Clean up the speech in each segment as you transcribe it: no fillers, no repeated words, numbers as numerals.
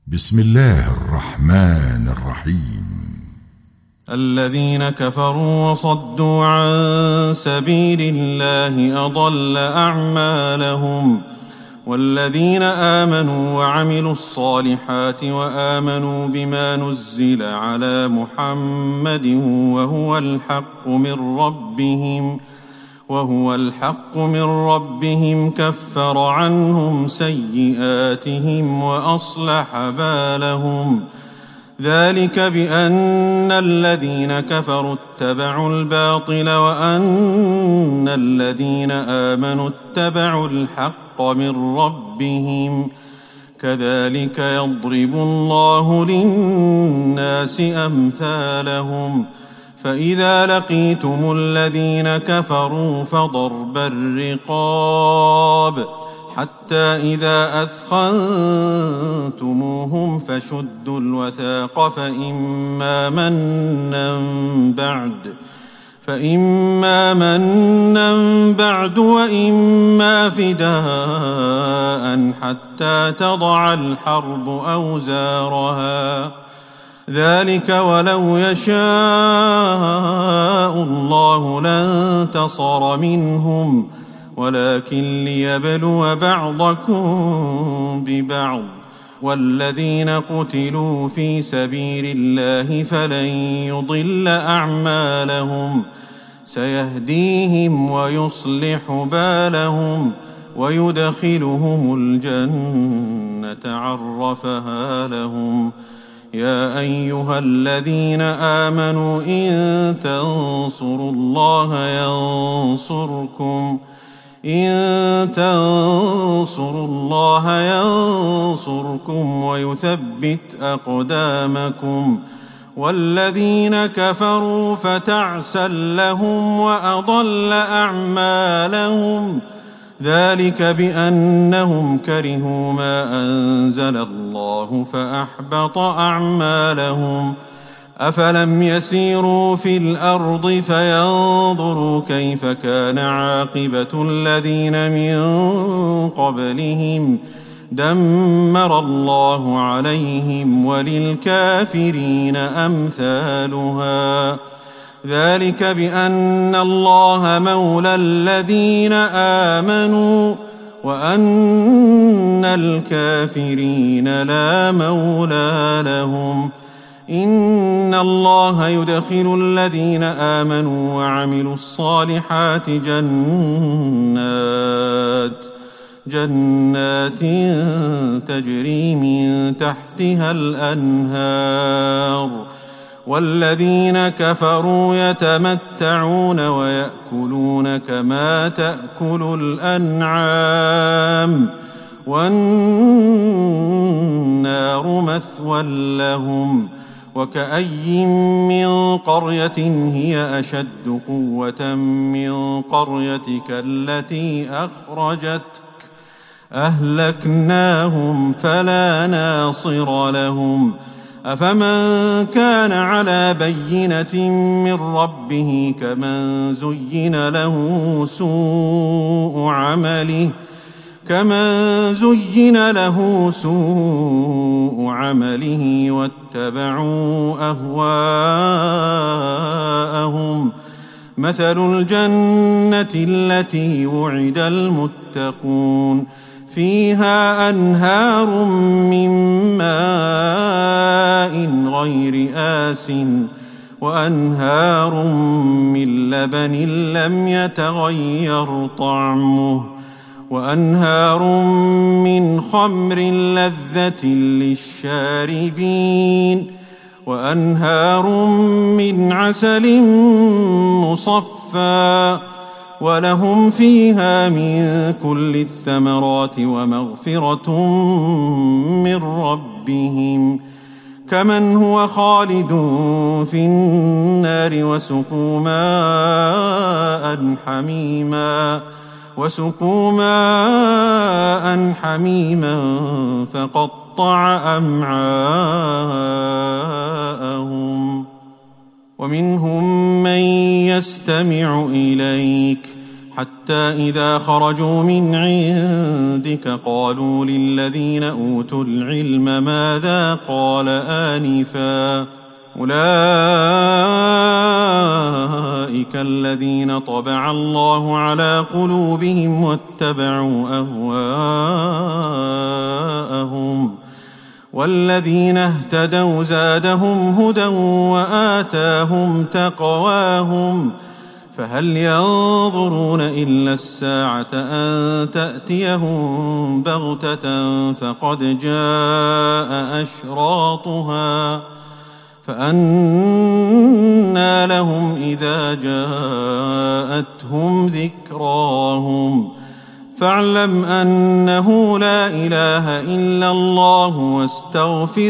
بسم الله الرحمن الرحيم. الذين كفروا وصدوا عن سبيل الله أضل أعمالهم، والذين آمنوا وعملوا الصالحات وآمنوا بما نزل على محمد وهو الحق من ربهم كفر عنهم سيئاتهم وأصلح بالهم. ذلك بأن الذين كفروا اتبعوا الباطل وأن الذين آمنوا اتبعوا الحق من ربهم. كذلك يضرب الله للناس أمثالهم. فإذا لقيتم الذين كفروا فضرب الرقاب حتى إذا أثخنتموهم فشدوا الوثاق فإما منا بعد وإما فداء حتى تضع الحرب أوزارها. ذلك ولو يشاء الله لانتصر منهم، ولكن ليبلو بعضكم ببعض. والذين قتلوا في سبيل الله فلن يضل أعمالهم، سيهديهم ويصلح بالهم ويدخلهم الجنة عرفها لهم. يا أيها الذين آمنوا إن تنصروا الله ينصركم ويثبت أقدامكم. والذين كفروا فتعسا لهم وأضل أعمالهم. ذلك بأنهم كرهوا ما أنزل الله فأحبط أعمالهم. أفلم يسيروا في الأرض فينظروا كيف كان عاقبة الذين من قبلهم دمر الله عليهم وللكافرين أمثالها. ذلك بأن الله مولى الذين آمنوا وأن الكافرين لا مولى لهم. إن الله يدخل الذين آمنوا وعملوا الصالحات جنات تجري من تحتها الأنهار. والذين كفروا يتمتعون ويأكلون كما تأكل الأنعام والنار مثوى لهم. وكأي من قرية هي أشد قوة من قريتك التي أخرجتك أهلكناهم فلا ناصر لهم. أفمن كان على بينة من ربه كمن زين له سوء عمله واتبعوا أهواءهم. مثل الجنة التي وعد المتقون فيها أنهار من ماء غير آسٍ وأنهار من لبن لم يتغير طعمه وأنهار من خمر لذة للشاربين وأنهار من عسل مصفى ولهم فيها من كل الثمرات ومغفرة من ربهم كمن هو خالد في النار وسقوا ماء حميما فقطع أمعاءهم. ومنهم من يستمع إليك حتى إذا خرجوا من عندك قالوا للذين أوتوا العلم ماذا قال آنفا أولئك الذين طبع الله على قلوبهم واتبعوا أهواءهم والذين اهتدوا زادهم هدى وآتاهم تقواهم فهل ينظرون إلا الساعة أن تأتيهم بغتة فقد جاء أشراطها فأنى لهم إذا جاءتهم ذكراهم فاعلم أنه لا إله إلا الله واستغفر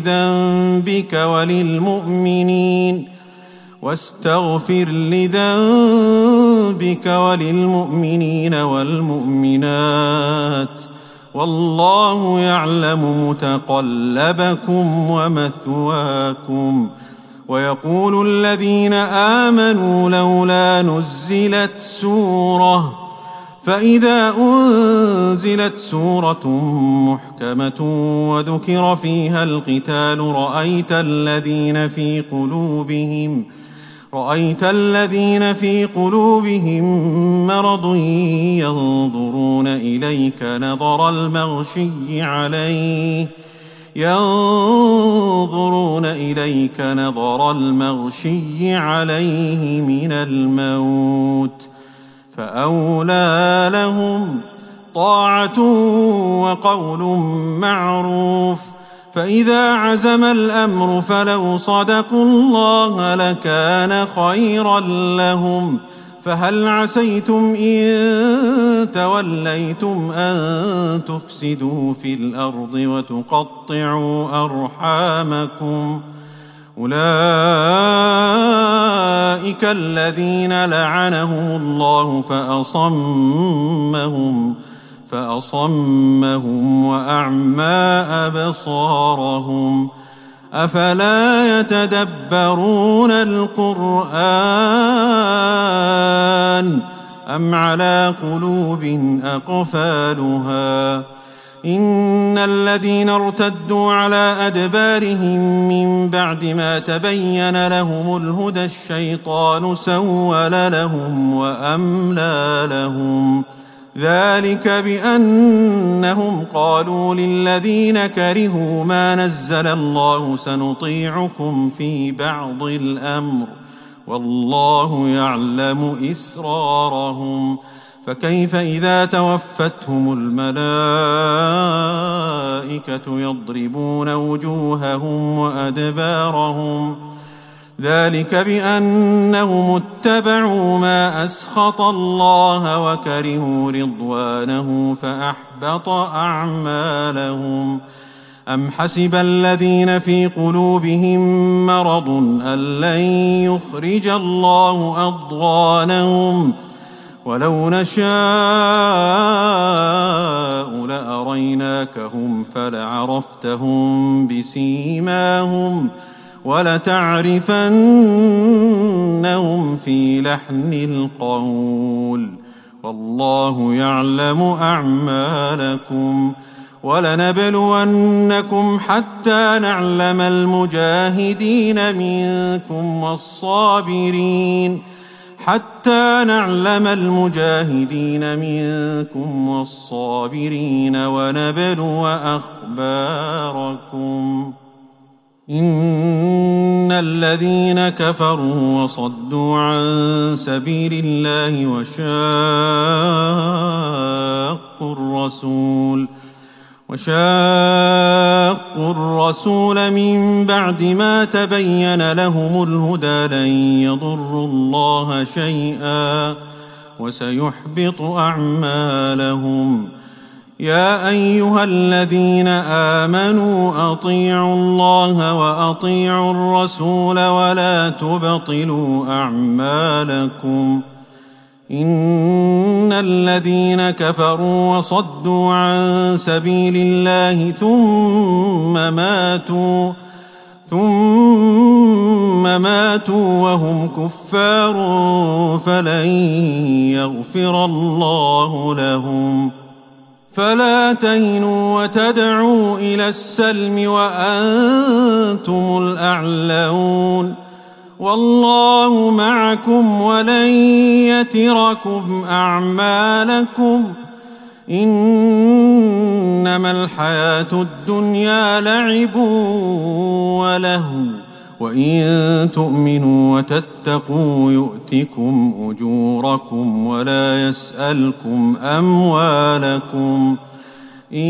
لذنبك وللمؤمنين والمؤمنات والله يعلم متقلبكم ومثواكم ويقول الذين آمنوا لولا نزلت سورة فإذا أنزلت سورة محكمة وذكر فيها القتال رأيت الذين في قلوبهم مرض ينظرون إليك نظر المغشي عليه من الموت فأولى لهم طاعة وقول معروف فإذا عزم الأمر فلو صدقوا الله لكان خيرا لهم فهل عسيتم إن توليتم أن تفسدوا في الأرض وتقطعوا أرحامكم أولئك الذين لعنهم الله فأصمهم وأعمى أبصارهم أفلا يتدبرون القرآن أم على قلوب أقفالها إن الذين ارتدوا على أدبارهم من بعد ما تبين لهم الهدى الشيطان سول لهم وأملى لهم ذلك بأنهم قالوا للذين كرهوا ما نزل الله سنطيعكم في بعض الأمر والله يعلم إسرارهم فكيف إذا توفتهم الملائكة يضربون وجوههم وأدبارهم ذلك بأنهم اتبعوا ما أسخط الله وكرهوا رضوانه فأحبط أعمالهم أم حسب الذين في قلوبهم مرض أن لن يخرج الله أضغانهم ولو نشاء لأريناكهم فلعرفتهم بسيماهم ولتعرفنهم في لحن القول والله يعلم أعمالكم ولنبلونكم حتى نعلم المجاهدين منكم والصابرين ونبلو أخباركم إن الذين كفروا وصدوا عن سبيل الله وشاقوا الرسول من بعد ما تبين لهم الهدى لن يضروا الله شيئا وسيحبط أعمالهم يا أيها الذين آمنوا أطيعوا الله وأطيعوا الرسول ولا تبطلوا أعمالكم إن الذين كفروا وصدوا عن سبيل الله ثم ماتوا وهم كفار فلن يغفر الله لهم. فلا تهنوا وتدعوا إلى السلم وأنتم الأعلون والله معكم ولن يتركم أعمالكم. إنما الحياة الدنيا لعب ولهو وإن تؤمنوا وتتقوا يؤتكم أجوركم ولا يسألكم أموالكم. إن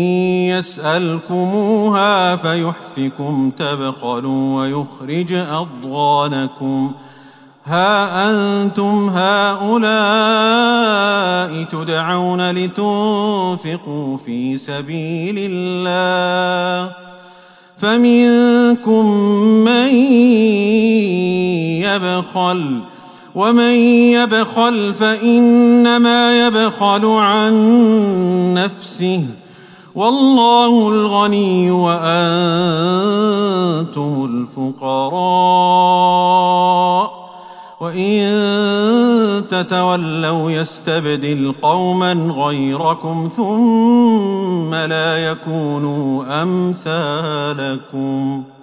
يسألكموها فيحفكم تبخلوا ويخرج أضغانكم. ها أنتم هؤلاء تدعون لتنفقوا في سبيل الله فمنكم من يبخل ومن يبخل فإنما يبخل عن نفسه والله الغني وأنتم الفقراء وإن تتولوا يستبدل قوما غيركم ثم لا يكونوا أمثالكم.